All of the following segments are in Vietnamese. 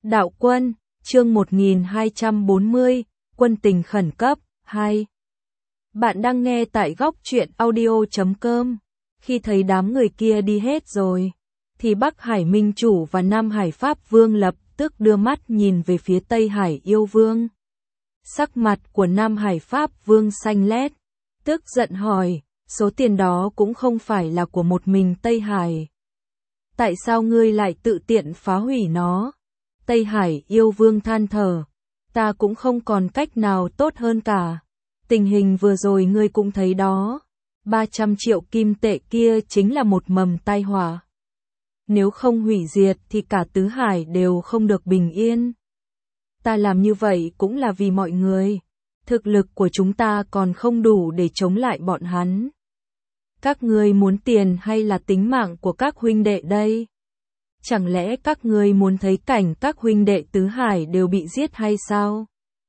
Đạo quân, chương 1240, quân tình khẩn cấp, 2. Bạn đang nghe tại góc truyện audio.com. Khi thấy đám người kia đi hết rồi, thì Bắc Hải Minh Chủ và Nam Hải Pháp Vương lập tức đưa mắt nhìn về phía Tây Hải Yêu Vương. Sắc mặt của Nam Hải Pháp Vương xanh lét, tức giận hỏi, số tiền đó cũng không phải là của một mình Tây Hải. Tại sao ngươi lại tự tiện phá hủy nó? Tây Hải Yêu Vương than thở, ta cũng không còn cách nào tốt hơn cả. Tình hình vừa rồi ngươi cũng thấy đó, 300 triệu kim tệ kia chính là một mầm tai họa. Nếu không hủy diệt thì cả tứ hải đều không được bình yên. Ta làm như vậy cũng là vì mọi người, thực lực của chúng ta còn không đủ để chống lại bọn hắn. Các ngươi muốn tiền hay là tính mạng của các huynh đệ đây? Chẳng lẽ các ngươi muốn thấy cảnh các huynh đệ tứ hải đều bị giết hay sao?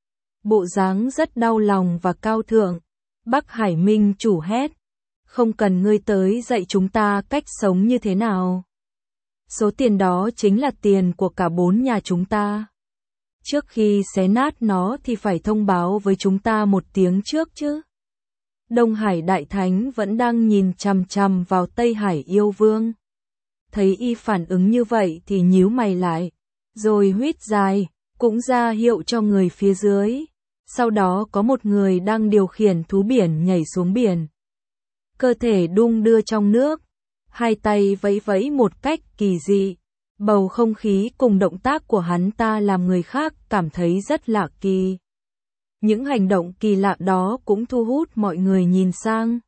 Bộ dáng rất đau lòng và cao thượng, Bắc Hải Minh Chủ hét, không cần ngươi tới dạy chúng ta cách sống như thế nào. Số tiền đó chính là tiền của cả 4 nhà chúng ta. Trước khi xé nát nó thì phải thông báo với chúng ta một tiếng trước chứ. Đông Hải Đại Thánh vẫn đang nhìn chằm chằm vào Tây Hải Yêu Vương. Thấy y phản ứng như vậy thì nhíu mày lại, rồi huýt dài, cũng ra hiệu cho người phía dưới. Sau đó có một người đang điều khiển thú biển nhảy xuống biển. Cơ thể đung đưa trong nước, hai tay vẫy vẫy một cách kỳ dị. Bầu không khí cùng động tác của hắn ta làm người khác cảm thấy rất lạ kỳ. Những hành động kỳ lạ đó cũng thu hút mọi người nhìn sang.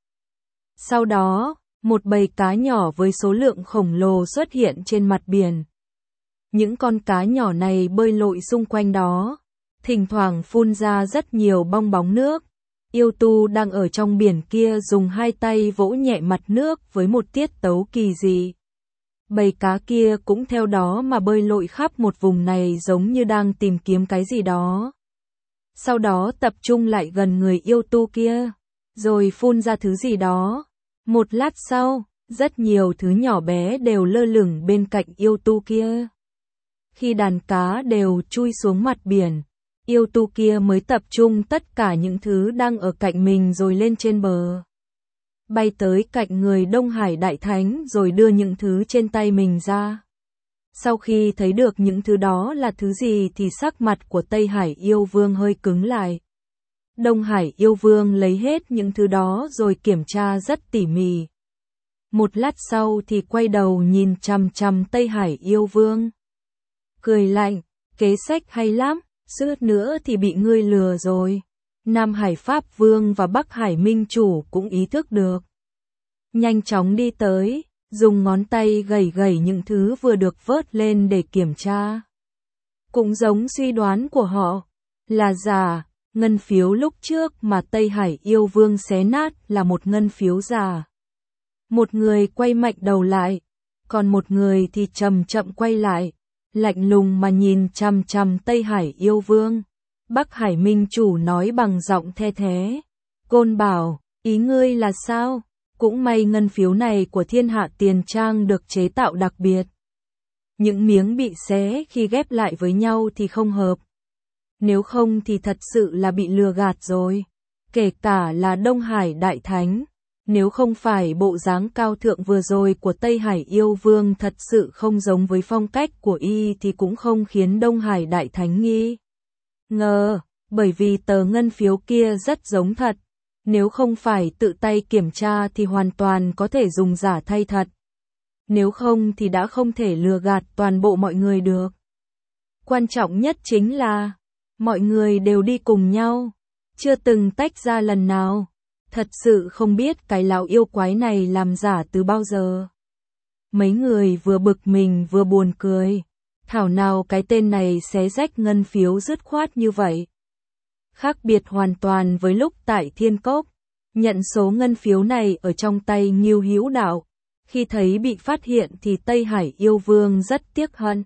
Sau đó, một bầy cá nhỏ với số lượng khổng lồ xuất hiện trên mặt biển. Những con cá nhỏ này bơi lội xung quanh đó, thỉnh thoảng phun ra rất nhiều bong bóng nước. Yêu tu đang ở trong biển kia dùng hai tay vỗ nhẹ mặt nước với một tiết tấu kỳ dị. Bầy cá kia cũng theo đó mà bơi lội khắp một vùng này giống như đang tìm kiếm cái gì đó. Sau đó tập trung lại gần người yêu tu kia, rồi phun ra thứ gì đó. Một lát sau, rất nhiều thứ nhỏ bé đều lơ lửng bên cạnh yêu tu kia. Khi đàn cá đều chui xuống mặt biển, yêu tu kia mới tập trung tất cả những thứ đang ở cạnh mình rồi lên trên bờ. Bay tới cạnh người Đông Hải Đại Thánh rồi đưa những thứ trên tay mình ra. Sau khi thấy được những thứ đó là thứ gì thì sắc mặt của Tây Hải Yêu Vương hơi cứng lại. Đông Hải Yêu Vương lấy hết những thứ đó rồi kiểm tra rất tỉ mỉ. Một lát sau thì quay đầu nhìn chằm chằm Tây Hải Yêu Vương. Cười lạnh, kế sách hay lắm, suýt nữa thì bị ngươi lừa rồi. Nam Hải Pháp Vương và Bắc Hải Minh Chủ cũng ý thức được. Nhanh chóng đi tới, dùng ngón tay gẩy gẩy những thứ vừa được vớt lên để kiểm tra. Cũng giống suy đoán của họ, là giả, ngân phiếu lúc trước mà Tây Hải Yêu Vương xé nát là một ngân phiếu giả. Một người quay mạnh đầu lại, còn một người thì chậm chậm quay lại, lạnh lùng mà nhìn chằm chằm Tây Hải Yêu Vương. Bắc Hải Minh Chủ nói bằng giọng the thế. Côn Bảo, ý ngươi là sao? Cũng may ngân phiếu này của Thiên Hạ Tiền Trang được chế tạo đặc biệt. Những miếng bị xé khi ghép lại với nhau thì không hợp. Nếu không thì thật sự là bị lừa gạt rồi. Kể cả là Đông Hải Đại Thánh. Nếu không phải bộ dáng cao thượng vừa rồi của Tây Hải Yêu Vương thật sự không giống với phong cách của y thì cũng không khiến Đông Hải Đại Thánh nghi ngờ, bởi vì tờ ngân phiếu kia rất giống thật. Nếu không phải tự tay kiểm tra thì hoàn toàn có thể dùng giả thay thật. Nếu không thì đã không thể lừa gạt toàn bộ mọi người được. Quan trọng nhất chính là, mọi người đều đi cùng nhau, chưa từng tách ra lần nào. Thật sự không biết cái lão yêu quái này làm giả từ bao giờ. Mấy người vừa bực mình vừa buồn cười. Thảo nào cái tên này xé rách ngân phiếu dứt khoát như vậy. Khác biệt hoàn toàn với lúc tại Thiên Cốc, nhận số ngân phiếu này ở trong tay Ngưu Hữu Đạo. Khi thấy bị phát hiện thì Tây Hải Yêu Vương rất tiếc hận.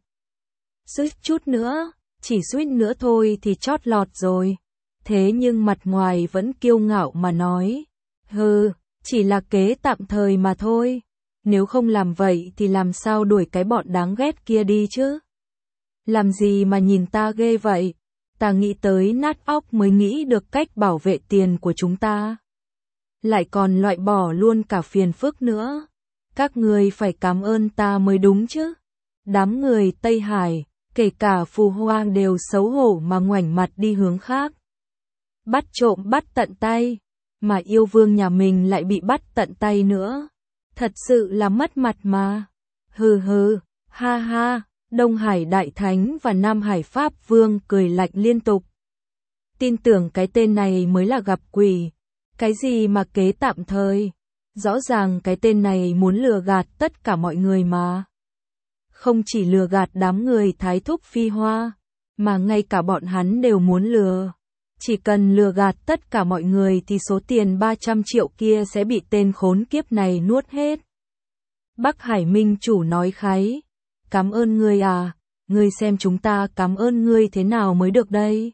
Suýt chút nữa, chỉ suýt nữa thôi thì chót lọt rồi. Thế nhưng mặt ngoài vẫn kiêu ngạo mà nói. Hừ, chỉ là kế tạm thời mà thôi. Nếu không làm vậy thì làm sao đuổi cái bọn đáng ghét kia đi chứ? Làm gì mà nhìn ta ghê vậy? Ta nghĩ tới nát óc mới nghĩ được cách bảo vệ tiền của chúng ta. Lại còn loại bỏ luôn cả phiền phức nữa. Các người phải cảm ơn ta mới đúng chứ. Đám người Tây Hải, kể cả Phù Hoa đều xấu hổ mà ngoảnh mặt đi hướng khác. Bắt trộm bắt tận tay, mà yêu vương nhà mình lại bị bắt tận tay nữa. Thật sự là mất mặt mà. Hừ hừ, ha ha, Đông Hải Đại Thánh và Nam Hải Pháp Vương cười lạnh liên tục. Tin tưởng cái tên này mới là gặp quỷ. Cái gì mà kế tạm thời? Rõ ràng cái tên này muốn lừa gạt tất cả mọi người mà. Không chỉ lừa gạt đám người Thái Thúc Phi Hoa, mà ngay cả bọn hắn đều muốn lừa. Chỉ cần lừa gạt tất cả mọi người thì số tiền 300 triệu kia sẽ bị tên khốn kiếp này nuốt hết. Bắc Hải Minh Chủ nói kháy. Cảm ơn ngươi à, ngươi xem chúng ta cảm ơn ngươi thế nào mới được đây.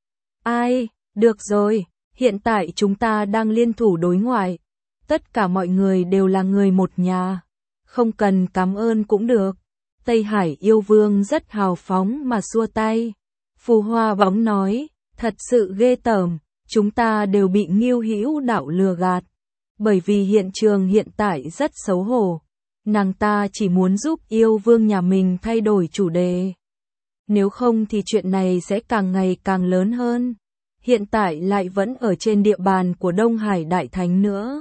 Ai, được rồi, hiện tại chúng ta đang liên thủ đối ngoại. Tất cả mọi người đều là người một nhà. Không cần cảm ơn cũng được. Tây Hải yêu vương rất hào phóng mà xua tay. Phù Hoa bóng nói, thật sự ghê tởm, chúng ta đều bị Ngưu Hữu Đạo lừa gạt. Bởi vì hiện trường hiện tại rất xấu hổ. Nàng ta chỉ muốn giúp yêu vương nhà mình thay đổi chủ đề. Nếu không thì chuyện này sẽ càng ngày càng lớn hơn. Hiện tại lại vẫn ở trên địa bàn của Đông Hải Đại Thánh nữa.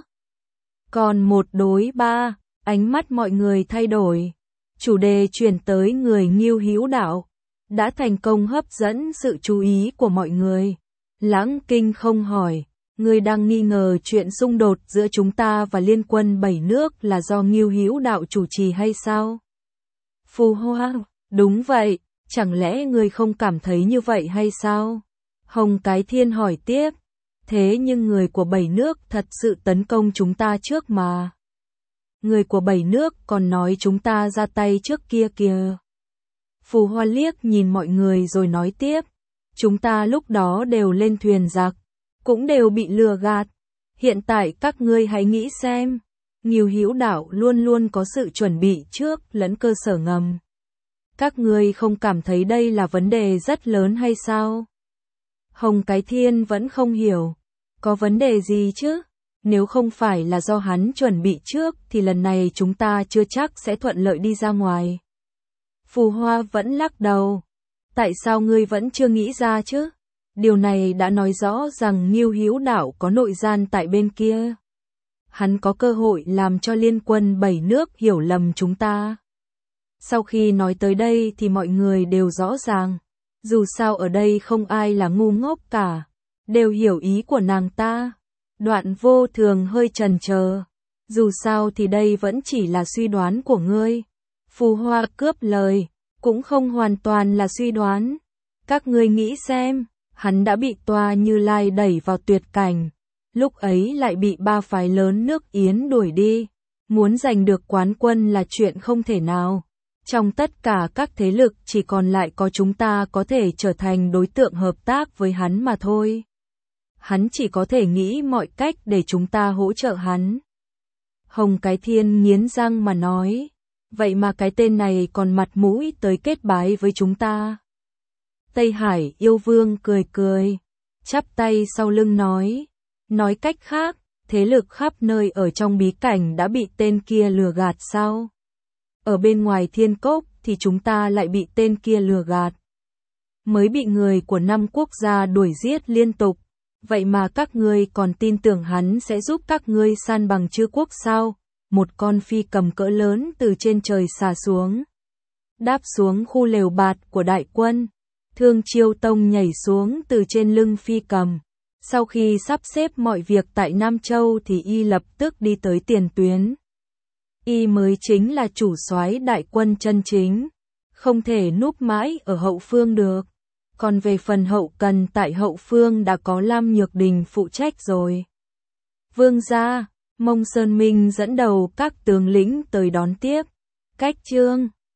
Còn 1 đối 3, ánh mắt mọi người thay đổi. Chủ đề chuyển tới người Ngưu Hữu Đạo. Đã thành công hấp dẫn sự chú ý của mọi người. Lãng Kinh không hỏi. Ngươi đang nghi ngờ chuyện xung đột giữa chúng ta và liên quân 7 nước là do Ngưu Hữu Đạo chủ trì hay sao? Phù Hoa, đúng vậy, chẳng lẽ ngươi không cảm thấy như vậy hay sao? Hồng Cái Thiên hỏi tiếp, thế nhưng người của 7 nước thật sự tấn công chúng ta trước mà. Người của 7 nước còn nói chúng ta ra tay trước kia kìa. Phù Hoa liếc nhìn mọi người rồi nói tiếp, chúng ta lúc đó đều lên thuyền giặc. Cũng đều bị lừa gạt. Hiện tại các ngươi hãy nghĩ xem, Ngưu Hữu Đạo luôn luôn có sự chuẩn bị trước lẫn cơ sở ngầm. Các ngươi không cảm thấy đây là vấn đề rất lớn hay sao? Hồng Cái Thiên vẫn không hiểu. Có vấn đề gì chứ? Nếu không phải là do hắn chuẩn bị trước thì lần này chúng ta chưa chắc sẽ thuận lợi đi ra ngoài. Phù Hoa vẫn lắc đầu. Tại sao ngươi vẫn chưa nghĩ ra chứ? Điều này đã nói rõ rằng Ngưu Hữu Đạo có nội gian tại bên kia. Hắn có cơ hội làm cho liên quân 7 nước hiểu lầm chúng ta. Sau khi nói tới đây thì mọi người đều rõ ràng. Dù sao ở đây không ai là ngu ngốc cả. Đều hiểu ý của nàng ta. Đoạn Vô Thường hơi chần chờ. Dù sao thì đây vẫn chỉ là suy đoán của ngươi. Phù Hoa cướp lời. Cũng không hoàn toàn là suy đoán. Các ngươi nghĩ xem. Hắn đã bị Toa Như Lai đẩy vào tuyệt cảnh, lúc ấy lại bị 3 phái lớn nước Yến đuổi đi, muốn giành được quán quân là chuyện không thể nào. Trong tất cả các thế lực chỉ còn lại có chúng ta có thể trở thành đối tượng hợp tác với hắn mà thôi. Hắn chỉ có thể nghĩ mọi cách để chúng ta hỗ trợ hắn. Hồng Cái Thiên nghiến răng mà nói, vậy mà cái tên này còn mặt mũi tới kết bái với chúng ta. Tây Hải yêu vương cười cười, chắp tay sau lưng nói cách khác, thế lực khắp nơi ở trong bí cảnh đã bị tên kia lừa gạt sao? Ở bên ngoài thiên cốc thì chúng ta lại bị tên kia lừa gạt. Mới bị người của 5 quốc gia đuổi giết liên tục, vậy mà các ngươi còn tin tưởng hắn sẽ giúp các ngươi san bằng chư quốc sao? Một con phi cầm cỡ lớn từ trên trời xà xuống, đáp xuống khu lều bạt của đại quân. Thương Chiêu Tông nhảy xuống từ trên lưng phi cầm. Sau khi sắp xếp mọi việc tại Nam Châu thì y lập tức đi tới tiền tuyến. Y mới chính là chủ soái đại quân chân chính. Không thể núp mãi ở hậu phương được. Còn về phần hậu cần tại hậu phương đã có Lam Nhược Đình phụ trách rồi. Vương gia, Mông Sơn Minh dẫn đầu các tướng lĩnh tới đón tiếp. Cách chương